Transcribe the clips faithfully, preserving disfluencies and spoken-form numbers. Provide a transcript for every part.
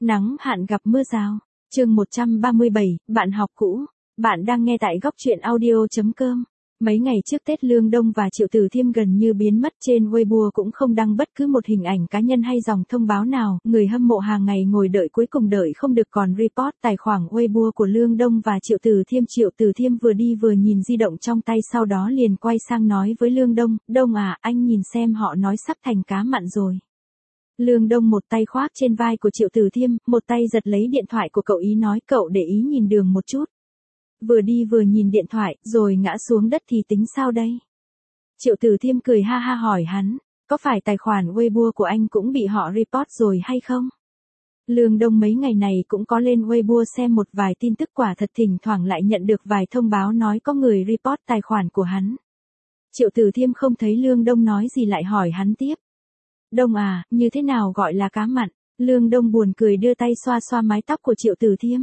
Nắng hạn gặp mưa rào. Chương một trăm ba mươi bảy, bạn học cũ. Bạn đang nghe tại góc truyện audio chấm com. Mấy ngày trước Tết Lương Đông và Triệu Tử Thiêm gần như biến mất, trên Weibo cũng không đăng bất cứ một hình ảnh cá nhân hay dòng thông báo nào, người hâm mộ hàng ngày ngồi đợi cuối cùng đợi không được còn report tài khoản Weibo của Lương Đông và Triệu Tử Thiêm. Triệu Tử Thiêm vừa đi vừa nhìn di động trong tay, sau đó liền quay sang nói với Lương Đông, Đông à, anh nhìn xem họ nói sắp thành cá mặn rồi. Lương Đông một tay khoác trên vai của Triệu Tử Thiêm, một tay giật lấy điện thoại của cậu, ý nói cậu để ý nhìn đường một chút. Vừa đi vừa nhìn điện thoại, rồi ngã xuống đất thì tính sao đây? Triệu Tử Thiêm cười ha ha hỏi hắn, có phải tài khoản Weibo của anh cũng bị họ report rồi hay không? Lương Đông mấy ngày này cũng có lên Weibo xem một vài tin tức, quả thật thỉnh thoảng lại nhận được vài thông báo nói có người report tài khoản của hắn. Triệu Tử Thiêm không thấy Lương Đông nói gì lại hỏi hắn tiếp. Đông à, như thế nào gọi là cá mặn? Lương Đông buồn cười đưa tay xoa xoa mái tóc của Triệu Tử Thiêm.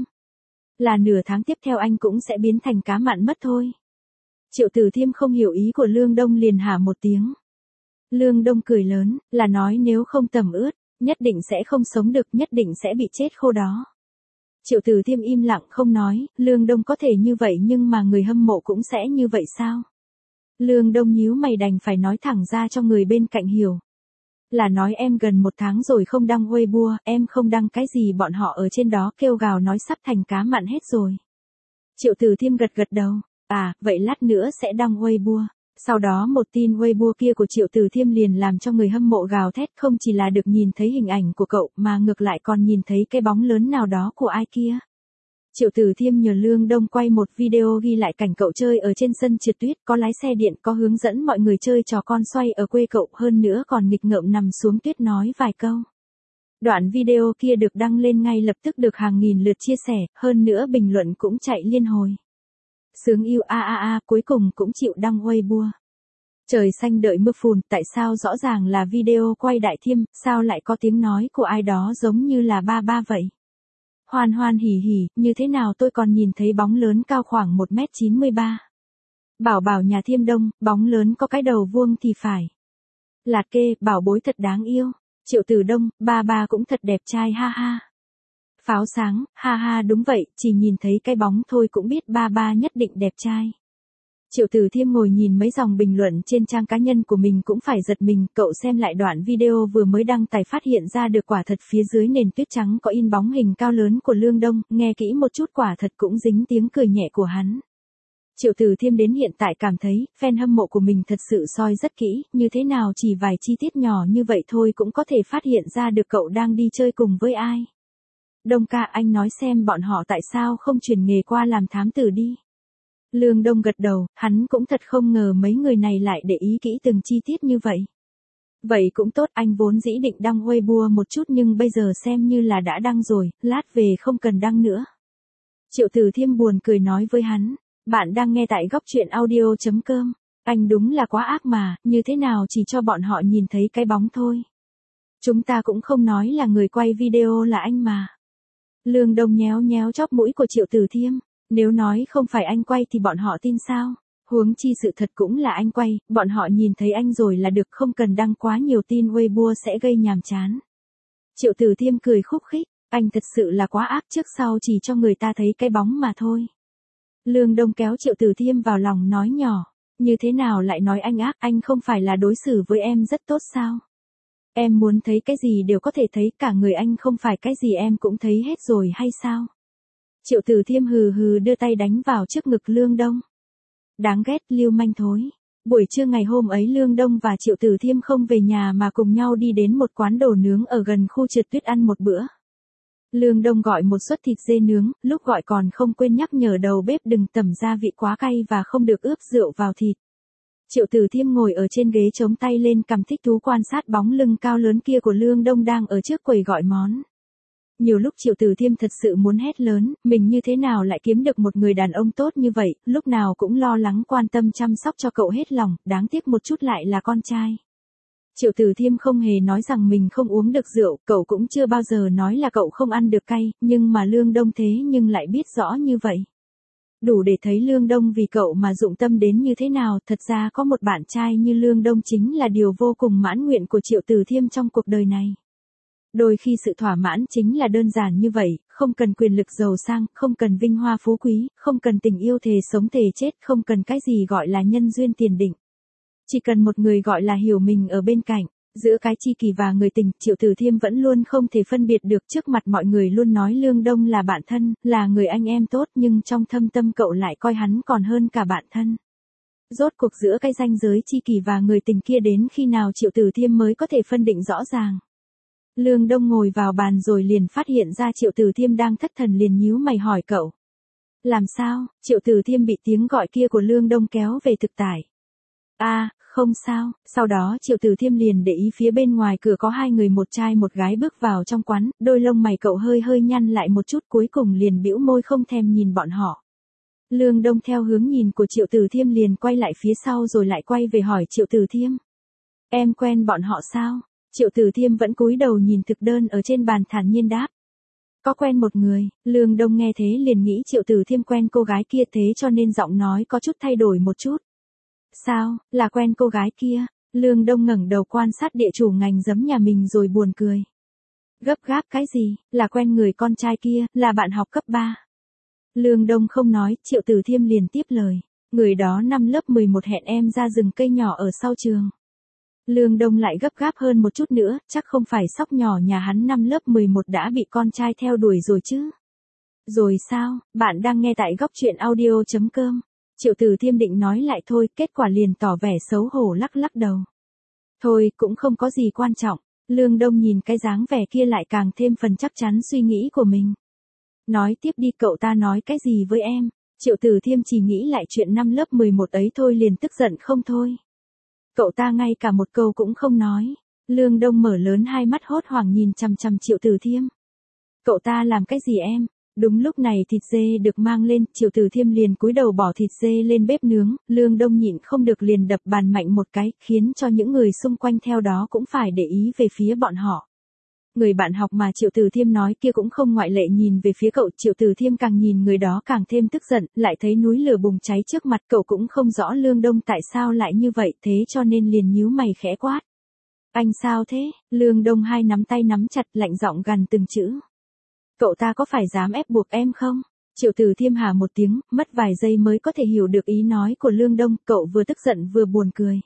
Là nửa tháng tiếp theo anh cũng sẽ biến thành cá mặn mất thôi. Triệu Tử Thiêm không hiểu ý của Lương Đông liền hả một tiếng. Lương Đông cười lớn, là nói nếu không tẩm ướt, nhất định sẽ không sống được, nhất định sẽ bị chết khô đó. Triệu Tử Thiêm im lặng không nói, Lương Đông có thể như vậy nhưng mà người hâm mộ cũng sẽ như vậy sao? Lương Đông nhíu mày đành phải nói thẳng ra cho người bên cạnh hiểu. Là nói em gần một tháng rồi không đăng Weibo, em không đăng cái gì bọn họ ở trên đó kêu gào nói sắp thành cá mặn hết rồi. Triệu Tử Thiêm gật gật đầu, à, vậy lát nữa sẽ đăng Weibo. Sau đó một tin Weibo kia của Triệu Tử Thiêm liền làm cho người hâm mộ gào thét, không chỉ là được nhìn thấy hình ảnh của cậu mà ngược lại còn nhìn thấy cái bóng lớn nào đó của ai kia. Triệu Tử Thiêm nhờ Lương Đông quay một video ghi lại cảnh cậu chơi ở trên sân trượt tuyết, có lái xe điện, có hướng dẫn mọi người chơi trò con xoay ở quê cậu, hơn nữa còn nghịch ngợm nằm xuống tuyết nói vài câu. Đoạn video kia được đăng lên ngay lập tức được hàng nghìn lượt chia sẻ, hơn nữa bình luận cũng chạy liên hồi. Sướng yêu a a a, cuối cùng cũng chịu đăng Weibo. Trời xanh đợi mưa phùn, tại sao rõ ràng là video quay Đại Thiêm, sao lại có tiếng nói của ai đó giống như là ba ba vậy? Hoan hoan hỉ hỉ, như thế nào tôi còn nhìn thấy bóng lớn cao khoảng một mét chín mươi ba. Bảo bảo nhà Thiêm Đông, bóng lớn có cái đầu vuông thì phải. Lạt kê, bảo bối thật đáng yêu. Triệu Tử Đông, ba ba cũng thật đẹp trai ha ha. Pháo sáng, ha ha đúng vậy, chỉ nhìn thấy cái bóng thôi cũng biết ba ba nhất định đẹp trai. Triệu Tử Thiêm ngồi nhìn mấy dòng bình luận trên trang cá nhân của mình cũng phải giật mình, cậu xem lại đoạn video vừa mới đăng tải phát hiện ra được quả thật phía dưới nền tuyết trắng có in bóng hình cao lớn của Lương Đông, nghe kỹ một chút quả thật cũng dính tiếng cười nhẹ của hắn. Triệu Tử Thiêm đến hiện tại cảm thấy, fan hâm mộ của mình thật sự soi rất kỹ, như thế nào chỉ vài chi tiết nhỏ như vậy thôi cũng có thể phát hiện ra được cậu đang đi chơi cùng với ai. Đông ca, anh nói xem bọn họ tại sao không chuyển nghề qua làm thám tử đi. Lương Đông gật đầu, hắn cũng thật không ngờ mấy người này lại để ý kỹ từng chi tiết như vậy. Vậy cũng tốt, anh vốn dĩ định đăng Weibo một chút nhưng bây giờ xem như là đã đăng rồi, lát về không cần đăng nữa. Triệu Tử Thiêm buồn cười nói với hắn, bạn đang nghe tại góc truyện audio chấm com, anh đúng là quá ác mà, như thế nào chỉ cho bọn họ nhìn thấy cái bóng thôi. Chúng ta cũng không nói là người quay video là anh mà. Lương Đông nhéo nhéo chóp mũi của Triệu Tử Thiêm. Nếu nói không phải anh quay thì bọn họ tin sao? Huống chi sự thật cũng là anh quay, bọn họ nhìn thấy anh rồi là được, không cần đăng quá nhiều tin Weibo sẽ gây nhàm chán. Triệu Tử Thiêm cười khúc khích, anh thật sự là quá ác, trước sau chỉ cho người ta thấy cái bóng mà thôi. Lương Đông kéo Triệu Tử Thiêm vào lòng nói nhỏ, như thế nào lại nói anh ác, anh không phải là đối xử với em rất tốt sao? Em muốn thấy cái gì đều có thể thấy, cả người anh không phải cái gì em cũng thấy hết rồi hay sao? Triệu Tử Thiêm hừ hừ đưa tay đánh vào trước ngực Lương Đông. Đáng ghét, lưu manh thối. Buổi trưa ngày hôm ấy Lương Đông và Triệu Tử Thiêm không về nhà mà cùng nhau đi đến một quán đồ nướng ở gần khu trượt tuyết ăn một bữa. Lương Đông gọi một suất thịt dê nướng, lúc gọi còn không quên nhắc nhở đầu bếp đừng tẩm gia vị quá cay và không được ướp rượu vào thịt. Triệu Tử Thiêm ngồi ở trên ghế chống tay lên cằm thích thú quan sát bóng lưng cao lớn kia của Lương Đông đang ở trước quầy gọi món. Nhiều lúc Triệu Tử Thiêm thật sự muốn hét lớn, mình như thế nào lại kiếm được một người đàn ông tốt như vậy, lúc nào cũng lo lắng quan tâm chăm sóc cho cậu hết lòng, đáng tiếc một chút lại là con trai. Triệu Tử Thiêm không hề nói rằng mình không uống được rượu, cậu cũng chưa bao giờ nói là cậu không ăn được cay, nhưng mà Lương Đông thế nhưng lại biết rõ như vậy. Đủ để thấy Lương Đông vì cậu mà dụng tâm đến như thế nào, thật ra có một bạn trai như Lương Đông chính là điều vô cùng mãn nguyện của Triệu Tử Thiêm trong cuộc đời này. Đôi khi sự thỏa mãn chính là đơn giản như vậy, không cần quyền lực giàu sang, không cần vinh hoa phú quý, không cần tình yêu thề sống thề chết, không cần cái gì gọi là nhân duyên tiền định. Chỉ cần một người gọi là hiểu mình ở bên cạnh. Giữa cái tri kỷ và người tình, Triệu Tử Thiêm vẫn luôn không thể phân biệt được, trước mặt mọi người luôn nói Lương Đông là bạn thân, là người anh em tốt, nhưng trong thâm tâm cậu lại coi hắn còn hơn cả bạn thân. Rốt cuộc giữa cái ranh giới tri kỷ và người tình kia đến khi nào Triệu Tử Thiêm mới có thể phân định rõ ràng. Lương Đông ngồi vào bàn rồi liền phát hiện ra Triệu Tử Thiêm đang thất thần, liền nhíu mày hỏi cậu. Làm sao? Triệu Tử Thiêm bị tiếng gọi kia của Lương Đông kéo về thực tại. A, à, không sao. Sau đó Triệu Tử Thiêm liền để ý phía bên ngoài cửa có hai người, một trai một gái bước vào trong quán, đôi lông mày cậu hơi hơi nhăn lại một chút, cuối cùng liền bĩu môi không thèm nhìn bọn họ. Lương Đông theo hướng nhìn của Triệu Tử Thiêm liền quay lại phía sau rồi lại quay về hỏi Triệu Tử Thiêm. Em quen bọn họ sao? Triệu Tử Thiêm vẫn cúi đầu nhìn thực đơn ở trên bàn thản nhiên đáp. Có quen một người. Lương Đông nghe thế liền nghĩ Triệu Tử Thiêm quen cô gái kia, thế cho nên giọng nói có chút thay đổi một chút. Sao, là quen cô gái kia? Lương Đông ngẩng đầu quan sát địa chủ ngành giấm nhà mình rồi buồn cười. Gấp gáp cái gì, là quen người con trai kia, là bạn học cấp ba. Lương Đông không nói, Triệu Tử Thiêm liền tiếp lời. Người đó năm lớp mười một hẹn em ra rừng cây nhỏ ở sau trường. Lương Đông lại gấp gáp hơn một chút nữa, chắc không phải sóc nhỏ nhà hắn năm lớp mười một đã bị con trai theo đuổi rồi chứ. Rồi sao, bạn đang nghe tại góc truyện audio chấm com. Triệu Tử Thiêm định nói lại thôi, kết quả liền tỏ vẻ xấu hổ lắc lắc đầu. Thôi, cũng không có gì quan trọng. Lương Đông nhìn cái dáng vẻ kia lại càng thêm phần chắc chắn suy nghĩ của mình. Nói tiếp đi, cậu ta nói cái gì với em? Triệu Tử Thiêm chỉ nghĩ lại chuyện năm lớp mười một ấy thôi liền tức giận không thôi. Cậu ta ngay cả một câu cũng không nói. Lương Đông mở lớn hai mắt hốt hoảng nhìn chằm chằm Triệu Tử Thiêm. Cậu ta làm cái gì em? Đúng lúc này thịt dê được mang lên, Triệu Tử Thiêm liền cúi đầu bỏ thịt dê lên bếp nướng, Lương Đông nhịn không được liền đập bàn mạnh một cái, khiến cho những người xung quanh theo đó cũng phải để ý về phía bọn họ. Người bạn học mà Triệu Tử Thiêm nói kia cũng không ngoại lệ, nhìn về phía cậu. Triệu Tử Thiêm càng nhìn người đó càng thêm tức giận, lại thấy núi lửa bùng cháy trước mặt, cậu cũng không rõ Lương Đông tại sao lại như vậy, thế cho nên liền nhíu mày khẽ quát. Anh sao thế? Lương Đông hai nắm tay nắm chặt, lạnh giọng gằn từng chữ. Cậu ta có phải dám ép buộc em không? Triệu Tử Thiêm hà một tiếng, mất vài giây mới có thể hiểu được ý nói của Lương Đông, cậu vừa tức giận vừa buồn cười.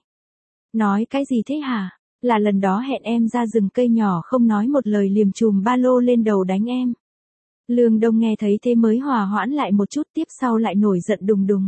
Nói cái gì thế hả? Là lần đó hẹn em ra rừng cây nhỏ không nói một lời liềm chùm ba lô lên đầu đánh em. Lương Đông nghe thấy thế mới hòa hoãn lại một chút, tiếp sau lại nổi giận đùng đùng.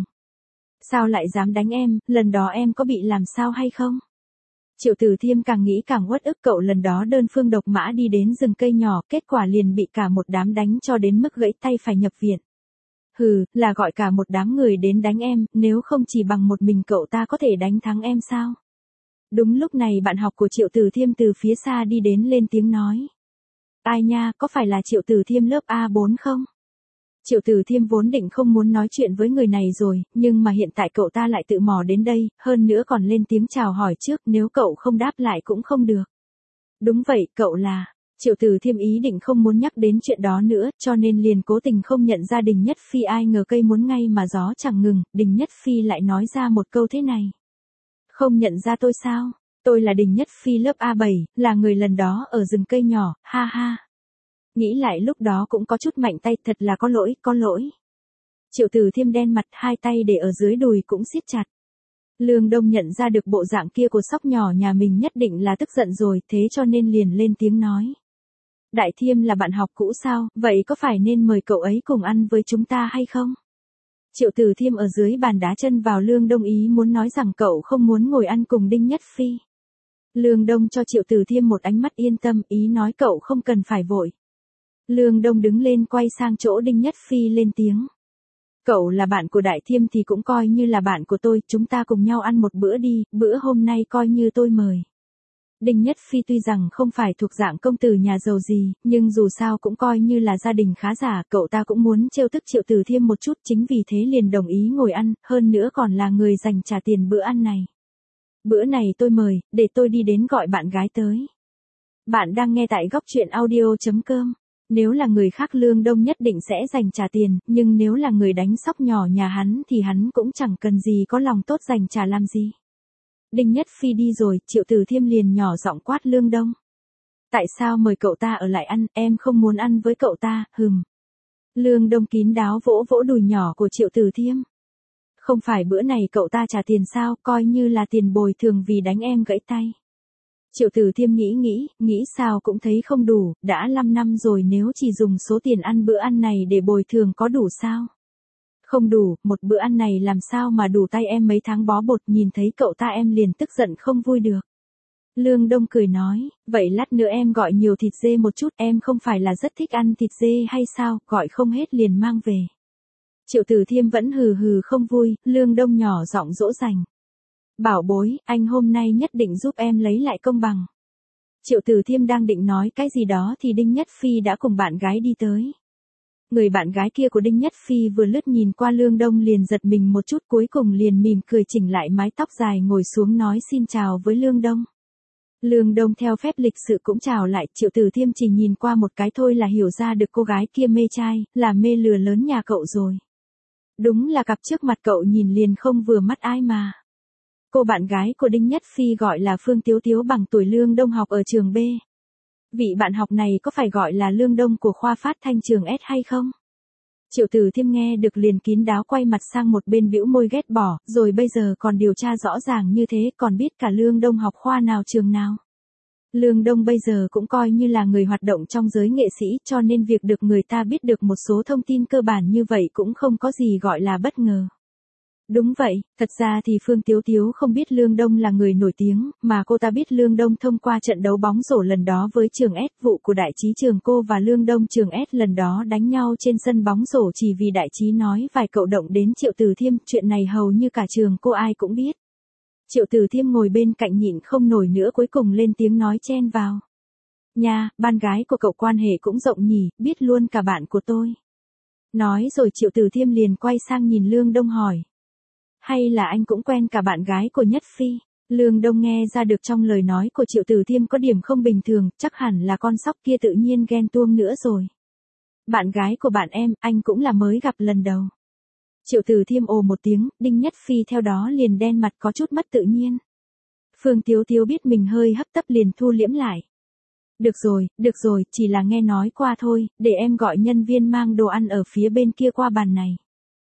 Sao lại dám đánh em, lần đó em có bị làm sao hay không? Triệu Tử Thiêm càng nghĩ càng uất ức, cậu lần đó đơn phương độc mã đi đến rừng cây nhỏ, kết quả liền bị cả một đám đánh cho đến mức gãy tay phải nhập viện. Hừ, là gọi cả một đám người đến đánh em, nếu không chỉ bằng một mình cậu ta có thể đánh thắng em sao? Đúng lúc này bạn học của Triệu Tử Thiêm từ phía xa đi đến lên tiếng nói. Ai nha, có phải là Triệu Tử Thiêm lớp A bốn không? Triệu Tử Thiêm vốn định không muốn nói chuyện với người này rồi, nhưng mà hiện tại cậu ta lại tự mò đến đây, hơn nữa còn lên tiếng chào hỏi trước, nếu cậu không đáp lại cũng không được. Đúng vậy, cậu là... Triệu Tử Thiêm ý định không muốn nhắc đến chuyện đó nữa, cho nên liền cố tình không nhận ra Đình Nhất Phi, ai ngờ cây muốn ngay mà gió chẳng ngừng, Đình Nhất Phi lại nói ra một câu thế này. Không nhận ra tôi sao? Tôi là Đình Nhất Phi lớp A bảy, là người lần đó ở rừng cây nhỏ, ha ha. Nghĩ lại lúc đó cũng có chút mạnh tay, thật là có lỗi, có lỗi. Triệu Tử Thiêm đen mặt, hai tay để ở dưới đùi cũng siết chặt. Lương Đông nhận ra được bộ dạng kia của sóc nhỏ nhà mình nhất định là tức giận rồi, thế cho nên liền lên tiếng nói. Đại Thiêm là bạn học cũ sao, vậy có phải nên mời cậu ấy cùng ăn với chúng ta hay không? Triệu Tử Thiêm ở dưới bàn đá chân vào Lương Đông, ý muốn nói rằng cậu không muốn ngồi ăn cùng Đinh Nhất Phi. Lương Đông cho Triệu Tử Thiêm một ánh mắt yên tâm, ý nói cậu không cần phải vội. Lương Đông đứng lên quay sang chỗ Đinh Nhất Phi lên tiếng. Cậu là bạn của Đại Thiêm thì cũng coi như là bạn của tôi, chúng ta cùng nhau ăn một bữa đi, bữa hôm nay coi như tôi mời. Đinh Nhất Phi tuy rằng không phải thuộc dạng công tử nhà giàu gì, nhưng dù sao cũng coi như là gia đình khá giả, cậu ta cũng muốn trêu tức Triệu Tử Thiêm một chút, chính vì thế liền đồng ý ngồi ăn, hơn nữa còn là người dành trả tiền bữa ăn này. Bữa này tôi mời, để tôi đi đến gọi bạn gái tới. Bạn đang nghe tại góc truyện audio chấm com. Nếu là người khác Lương Đông nhất định sẽ dành trả tiền, nhưng nếu là người đánh sóc nhỏ nhà hắn thì hắn cũng chẳng cần gì có lòng tốt dành trả làm gì. Đinh Nhất Phi đi rồi, Triệu Tử Thiêm liền nhỏ giọng quát Lương Đông. Tại sao mời cậu ta ở lại ăn, em không muốn ăn với cậu ta, hừm. Lương Đông kín đáo vỗ vỗ đùi nhỏ của Triệu Tử Thiêm. Không phải bữa này cậu ta trả tiền sao, coi như là tiền bồi thường vì đánh em gãy tay. Triệu Tử Thiêm nghĩ nghĩ, nghĩ sao cũng thấy không đủ, đã năm năm rồi nếu chỉ dùng số tiền ăn bữa ăn này để bồi thường có đủ sao? Không đủ, một bữa ăn này làm sao mà đủ tay em mấy tháng bó bột, nhìn thấy cậu ta em liền tức giận không vui được. Lương Đông cười nói, vậy lát nữa em gọi nhiều thịt dê một chút, em không phải là rất thích ăn thịt dê hay sao, gọi không hết liền mang về. Triệu Tử Thiêm vẫn hừ hừ không vui, Lương Đông nhỏ giọng dỗ dành. Bảo bối, anh hôm nay nhất định giúp em lấy lại công bằng. Triệu Tử Thiêm đang định nói cái gì đó thì Đinh Nhất Phi đã cùng bạn gái đi tới. Người bạn gái kia của Đinh Nhất Phi vừa lướt nhìn qua Lương Đông liền giật mình một chút, cuối cùng liền mỉm cười chỉnh lại mái tóc dài ngồi xuống nói xin chào với Lương Đông. Lương Đông theo phép lịch sự cũng chào lại, Triệu Tử Thiêm chỉ nhìn qua một cái thôi là hiểu ra được cô gái kia mê trai, là mê lừa lớn nhà cậu rồi. Đúng là cặp trước mặt cậu nhìn liền không vừa mắt ai mà. Cô bạn gái của Đinh Nhất Phi gọi là Phương Tiếu Tiếu, bằng tuổi Lương Đông, học ở trường B. Vị bạn học này có phải gọi là Lương Đông của khoa phát thanh trường S hay không? Triệu Tử Thiêm nghe được liền kín đáo quay mặt sang một bên bĩu môi ghét bỏ, rồi bây giờ còn điều tra rõ ràng như thế, còn biết cả Lương Đông học khoa nào trường nào. Lương Đông bây giờ cũng coi như là người hoạt động trong giới nghệ sĩ, cho nên việc được người ta biết được một số thông tin cơ bản như vậy cũng không có gì gọi là bất ngờ. Đúng vậy, thật ra thì Phương Tiếu Tiếu không biết Lương Đông là người nổi tiếng, mà cô ta biết Lương Đông thông qua trận đấu bóng rổ lần đó với trường S, vụ của Đại Trí trường cô và Lương Đông trường S lần đó đánh nhau trên sân bóng rổ chỉ vì Đại Trí nói vài câu động đến Triệu Tử Thiêm, chuyện này hầu như cả trường cô ai cũng biết. Triệu Tử Thiêm ngồi bên cạnh nhịn không nổi nữa, cuối cùng lên tiếng nói chen vào. Nha, bạn gái của cậu quan hệ cũng rộng nhỉ, biết luôn cả bạn của tôi. Nói rồi Triệu Tử Thiêm liền quay sang nhìn Lương Đông hỏi. Hay là anh cũng quen cả bạn gái của Nhất Phi? Lương Đông nghe ra được trong lời nói của Triệu Tử Thiêm có điểm không bình thường, chắc hẳn là con sóc kia tự nhiên ghen tuông nữa rồi. Bạn gái của bạn em, anh cũng là mới gặp lần đầu. Triệu Tử Thiêm ồ một tiếng, Đinh Nhất Phi theo đó liền đen mặt có chút mất tự nhiên. Phương Tiếu Tiếu biết mình hơi hấp tấp liền thu liễm lại. Được rồi, được rồi, chỉ là nghe nói qua thôi, để em gọi nhân viên mang đồ ăn ở phía bên kia qua bàn này.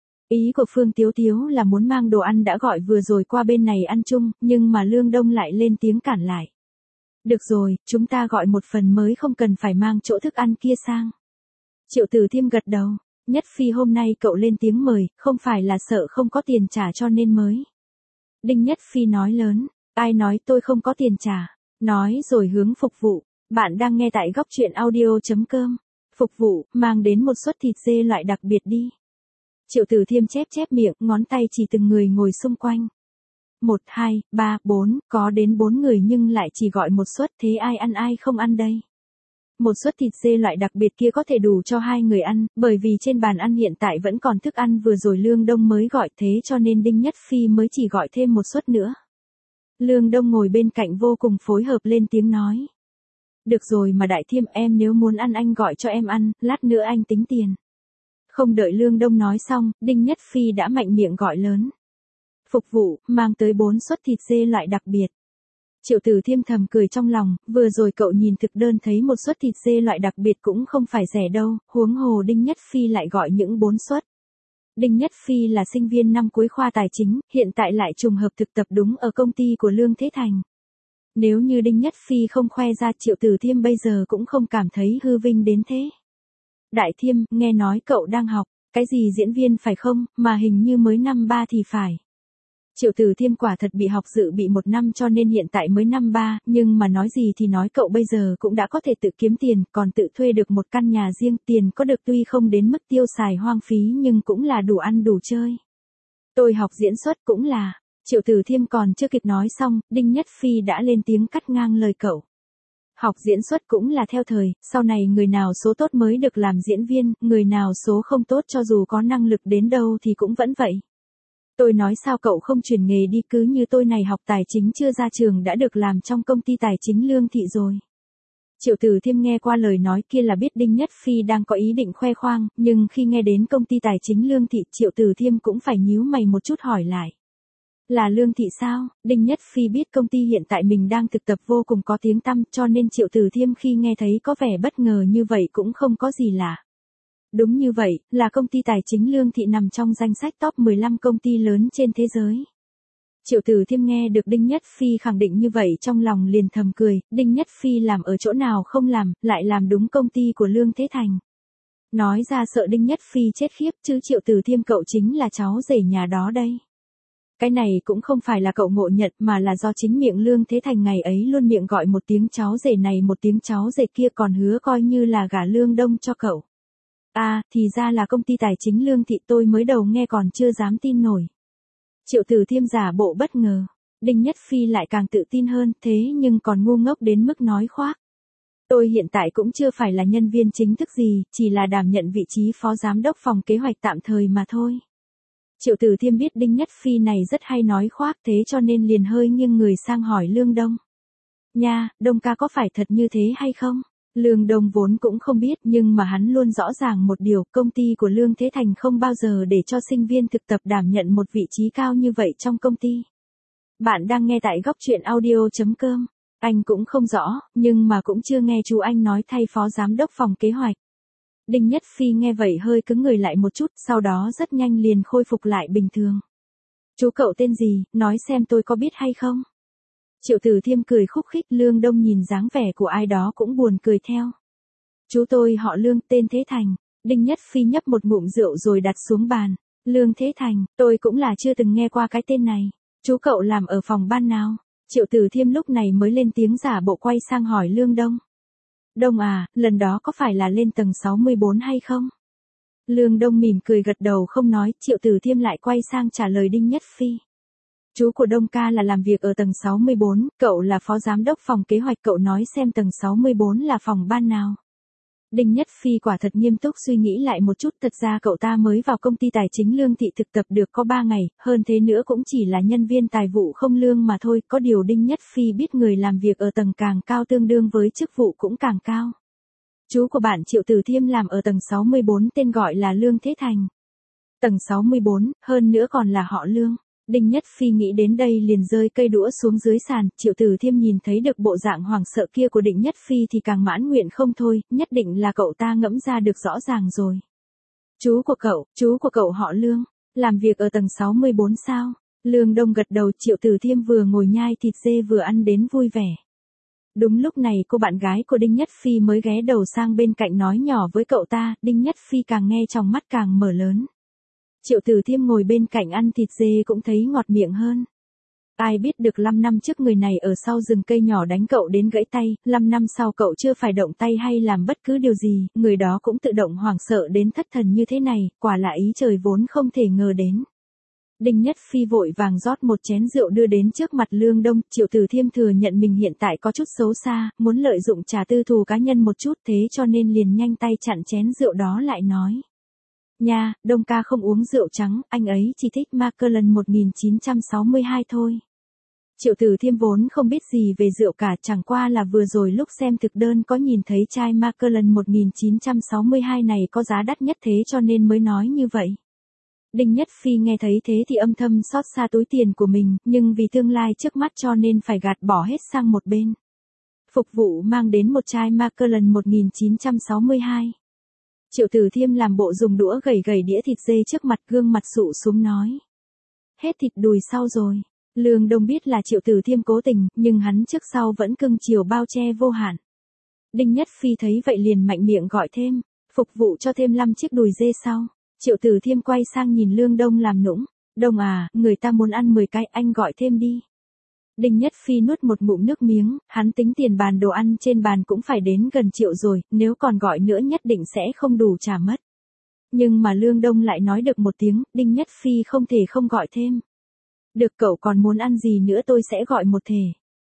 Ý của Phương Tiếu Tiếu là muốn mang đồ ăn đã gọi vừa rồi qua bên này ăn chung, nhưng mà Lương Đông lại lên tiếng cản lại. Được rồi, chúng ta gọi một phần mới, không cần phải mang chỗ thức ăn kia sang. Triệu Tử Thiêm gật đầu. Nhất Phi hôm nay cậu lên tiếng mời, không phải là sợ không có tiền trả cho nên mới. Đinh Nhất Phi nói lớn, ai nói tôi không có tiền trả, nói rồi hướng phục vụ. Bạn đang nghe tại góc truyện audio chấm com. Phục vụ, mang đến một suất thịt dê loại đặc biệt đi. Triệu Tử Thiêm chép chép miệng, ngón tay chỉ từng người ngồi xung quanh. Một, hai, ba, bốn, có đến bốn người nhưng lại chỉ gọi một suất, thế ai ăn ai không ăn đây? Một suất thịt dê loại đặc biệt kia có thể đủ cho hai người ăn, bởi vì trên bàn ăn hiện tại vẫn còn thức ăn vừa rồi Lương Đông mới gọi, thế cho nên Đinh Nhất Phi mới chỉ gọi thêm một suất nữa. Lương Đông ngồi bên cạnh vô cùng phối hợp lên tiếng nói. Được rồi mà Đại Thiêm, em nếu muốn ăn anh gọi cho em ăn, lát nữa anh tính tiền. Không đợi Lương Đông nói xong, Đinh Nhất Phi đã mạnh miệng gọi lớn. Phục vụ, mang tới bốn suất thịt dê loại đặc biệt. Triệu Tử Thiêm thầm cười trong lòng, vừa rồi cậu nhìn thực đơn thấy một suất thịt dê loại đặc biệt cũng không phải rẻ đâu, huống hồ Đinh Nhất Phi lại gọi những bốn suất. Đinh Nhất Phi là sinh viên năm cuối khoa tài chính, hiện tại lại trùng hợp thực tập đúng ở công ty của Lương Thế Thành. Nếu như Đinh Nhất Phi không khoe ra, Triệu Tử Thiêm bây giờ cũng không cảm thấy hư vinh đến thế. Đại Thiêm, nghe nói cậu đang học, cái gì diễn viên phải không, mà hình như mới năm ba thì phải. Triệu Tử Thiêm quả thật bị học dự bị một năm cho nên hiện tại mới năm ba, nhưng mà nói gì thì nói cậu bây giờ cũng đã có thể tự kiếm tiền, còn tự thuê được một căn nhà riêng, tiền có được tuy không đến mức tiêu xài hoang phí nhưng cũng là đủ ăn đủ chơi. Tôi học diễn xuất cũng là, Triệu Tử Thiêm còn chưa kịp nói xong, Đinh Nhất Phi đã lên tiếng cắt ngang lời cậu. Học diễn xuất cũng là theo thời, sau này người nào số tốt mới được làm diễn viên, người nào số không tốt cho dù có năng lực đến đâu thì cũng vẫn vậy. Tôi nói sao cậu không chuyển nghề đi, cứ như tôi này học tài chính chưa ra trường đã được làm trong công ty tài chính Lương Thị rồi. Triệu Tử Thiêm nghe qua lời nói kia là biết Đinh Nhất Phi đang có ý định khoe khoang, nhưng khi nghe đến công ty tài chính Lương Thị, Triệu Tử Thiêm cũng phải nhíu mày một chút hỏi lại. Là Lương Thị sao? Đinh Nhất Phi biết công ty hiện tại mình đang thực tập vô cùng có tiếng tăm, cho nên Triệu Tử Thiêm khi nghe thấy có vẻ bất ngờ như vậy cũng không có gì lạ. Đúng như vậy, là công ty tài chính Lương Thị nằm trong danh sách top mười lăm công ty lớn trên thế giới. Triệu Tử Thiêm nghe được Đinh Nhất Phi khẳng định như vậy trong lòng liền thầm cười, Đinh Nhất Phi làm ở chỗ nào không làm, lại làm đúng công ty của Lương Thế Thành. Nói ra sợ Đinh Nhất Phi chết khiếp chứ Triệu Tử Thiêm cậu chính là cháu rể nhà đó đây. Cái này cũng không phải là cậu ngộ nhận mà là do chính miệng Lương Thế Thành ngày ấy luôn miệng gọi một tiếng cháu rể này một tiếng cháu rể kia còn hứa coi như là gả Lương Đông cho cậu. À, thì ra là công ty tài chính Lương Thị, tôi mới đầu nghe còn chưa dám tin nổi. Triệu Tử Thiêm giả bộ bất ngờ, Đinh Nhất Phi lại càng tự tin hơn, thế nhưng còn ngu ngốc đến mức nói khoác. Tôi hiện tại cũng chưa phải là nhân viên chính thức gì, chỉ là đảm nhận vị trí phó giám đốc phòng kế hoạch tạm thời mà thôi. Triệu Tử Thiêm biết Đinh Nhất Phi này rất hay nói khoác thế cho nên liền hơi nghiêng người sang hỏi Lương Đông. Nha, Đông ca có phải thật như thế hay không? Lương Đông vốn cũng không biết nhưng mà hắn luôn rõ ràng một điều, công ty của Lương Thế Thành không bao giờ để cho sinh viên thực tập đảm nhận một vị trí cao như vậy trong công ty. Bạn đang nghe tại góc truyện audio chấm com. Anh cũng không rõ, nhưng mà cũng chưa nghe chú anh nói thay phó giám đốc phòng kế hoạch. Đinh Nhất Phi nghe vậy hơi cứng người lại một chút, sau đó rất nhanh liền khôi phục lại bình thường. Chú cậu tên gì, nói xem tôi có biết hay không? Triệu Tử Thiêm cười khúc khích, Lương Đông nhìn dáng vẻ của ai đó cũng buồn cười theo. Chú tôi họ Lương, tên Thế Thành. Đinh Nhất Phi nhấp một ngụm rượu rồi đặt xuống bàn. Lương Thế Thành, tôi cũng là chưa từng nghe qua cái tên này. Chú cậu làm ở phòng ban nào? Triệu Tử Thiêm lúc này mới lên tiếng giả bộ quay sang hỏi Lương Đông. Đông à, lần đó có phải là lên tầng sáu mươi bốn hay không? Lương Đông mỉm cười gật đầu không nói, Triệu Tử Thiêm lại quay sang trả lời Đinh Nhất Phi. Chú của Đông ca là làm việc ở tầng sáu mươi bốn, cậu là phó giám đốc phòng kế hoạch, cậu nói xem tầng sáu mươi bốn là phòng ban nào. Đinh Nhất Phi quả thật nghiêm túc suy nghĩ lại một chút, thật ra cậu ta mới vào công ty tài chính Lương Thị thực tập được có ba ngày, hơn thế nữa cũng chỉ là nhân viên tài vụ không lương mà thôi, có điều Đinh Nhất Phi biết người làm việc ở tầng càng cao tương đương với chức vụ cũng càng cao. Chú của bạn Triệu Tử Thiêm làm ở tầng sáu mươi bốn, tên gọi là Lương Thế Thành. Tầng sáu mươi bốn, hơn nữa còn là họ Lương. Đinh Nhất Phi nghĩ đến đây liền rơi cây đũa xuống dưới sàn, Triệu Tử Thiêm nhìn thấy được bộ dạng hoảng sợ kia của Đinh Nhất Phi thì càng mãn nguyện không thôi, nhất định là cậu ta ngẫm ra được rõ ràng rồi. Chú của cậu, chú của cậu họ Lương, làm việc ở tầng sáu mươi bốn sao? Lương Đông gật đầu, Triệu Tử Thiêm vừa ngồi nhai thịt dê vừa ăn đến vui vẻ. Đúng lúc này cô bạn gái của Đinh Nhất Phi mới ghé đầu sang bên cạnh nói nhỏ với cậu ta, Đinh Nhất Phi càng nghe trong mắt càng mở lớn. Triệu Tử Thiêm ngồi bên cạnh ăn thịt dê cũng thấy ngọt miệng hơn. Ai biết được năm năm trước người này ở sau rừng cây nhỏ đánh cậu đến gãy tay, năm năm sau cậu chưa phải động tay hay làm bất cứ điều gì, người đó cũng tự động hoảng sợ đến thất thần như thế này, quả là ý trời vốn không thể ngờ đến. Đinh Nhất Phi vội vàng rót một chén rượu đưa đến trước mặt Lương Đông, Triệu Tử Thiêm thừa nhận mình hiện tại có chút xấu xa, muốn lợi dụng trả tư thù cá nhân một chút thế cho nên liền nhanh tay chặn chén rượu đó lại nói. Nha, Đông ca không uống rượu trắng, anh ấy chỉ thích Macallan một nghìn chín trăm sáu mươi hai thôi. Triệu Tử Thiêm vốn không biết gì về rượu cả, chẳng qua là vừa rồi lúc xem thực đơn có nhìn thấy chai Macallan một nghìn chín trăm sáu mươi hai này có giá đắt nhất thế cho nên mới nói như vậy. Đinh Nhất Phi nghe thấy thế thì âm thầm xót xa túi tiền của mình, nhưng vì tương lai trước mắt cho nên phải gạt bỏ hết sang một bên. Phục vụ mang đến một chai Macallan một nghìn chín trăm sáu mươi hai. Triệu Tử Thiêm làm bộ dùng đũa gẩy gẩy đĩa thịt dê trước mặt, gương mặt sụ xuống nói. Hết thịt đùi sau rồi. Lương Đông biết là Triệu Tử Thiêm cố tình, nhưng hắn trước sau vẫn cưng chiều bao che vô hạn. Đinh Nhất Phi thấy vậy liền mạnh miệng gọi thêm, phục vụ cho thêm năm chiếc đùi dê sau. Triệu Tử Thiêm quay sang nhìn Lương Đông làm nũng, Đông à, người ta muốn ăn mười cái, anh gọi thêm đi. Đinh Nhất Phi nuốt một ngụm nước miếng, hắn tính tiền bàn đồ ăn trên bàn cũng phải đến gần triệu rồi, nếu còn gọi nữa nhất định sẽ không đủ trả mất. Nhưng mà Lương Đông lại nói được một tiếng, Đinh Nhất Phi không thể không gọi thêm. Được, cậu còn muốn ăn gì nữa tôi sẽ gọi một thể.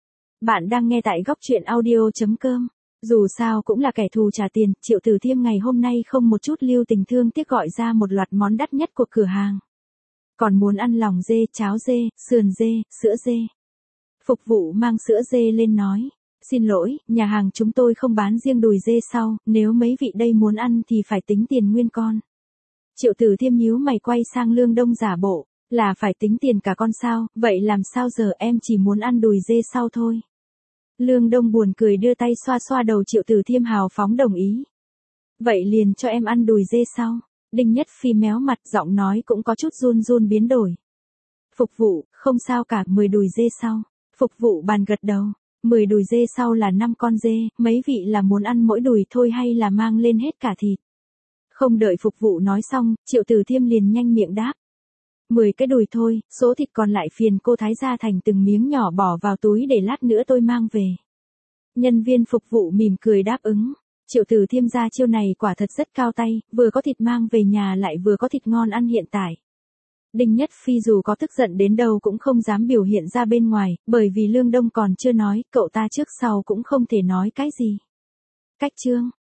Bạn đang nghe tại góc truyện audio chấm com. Dù sao cũng là kẻ thù trả tiền, Triệu Tử Thiêm ngày hôm nay không một chút lưu tình thương tiếc gọi ra một loạt món đắt nhất của cửa hàng. Còn muốn ăn lòng dê, cháo dê, sườn dê, sữa dê. Phục vụ mang sữa dê lên nói, xin lỗi, nhà hàng chúng tôi không bán riêng đùi dê sau, nếu mấy vị đây muốn ăn thì phải tính tiền nguyên con. Triệu Tử Thiêm nhíu mày quay sang Lương Đông giả bộ, Là phải tính tiền cả con sao, vậy làm sao giờ, em chỉ muốn ăn đùi dê sau thôi. Lương Đông buồn cười đưa tay xoa xoa đầu Triệu Tử Thiêm hào phóng đồng ý. Vậy liền cho em ăn đùi dê sau. Đinh Nhất Phi méo mặt, giọng nói cũng có chút run run biến đổi. Phục vụ, không sao cả, mười đùi dê sau. Phục vụ bàn gật đầu. mười đùi dê sau là năm con dê, mấy vị là muốn ăn mỗi đùi thôi hay là mang lên hết cả thịt? Không đợi phục vụ nói xong, Triệu Tử Thiêm liền nhanh miệng đáp. mười cái đùi thôi, số thịt còn lại phiền cô thái ra thành từng miếng nhỏ bỏ vào túi để lát nữa tôi mang về. Nhân viên phục vụ mỉm cười đáp ứng. Triệu Tử Thiêm ra chiêu này quả thật rất cao tay, vừa có thịt mang về nhà lại vừa có thịt ngon ăn hiện tại. Đinh Nhất Phi dù có tức giận đến đâu cũng không dám biểu hiện ra bên ngoài, bởi vì Lương Đông còn chưa nói, cậu ta trước sau cũng không thể nói cái gì. Cách chương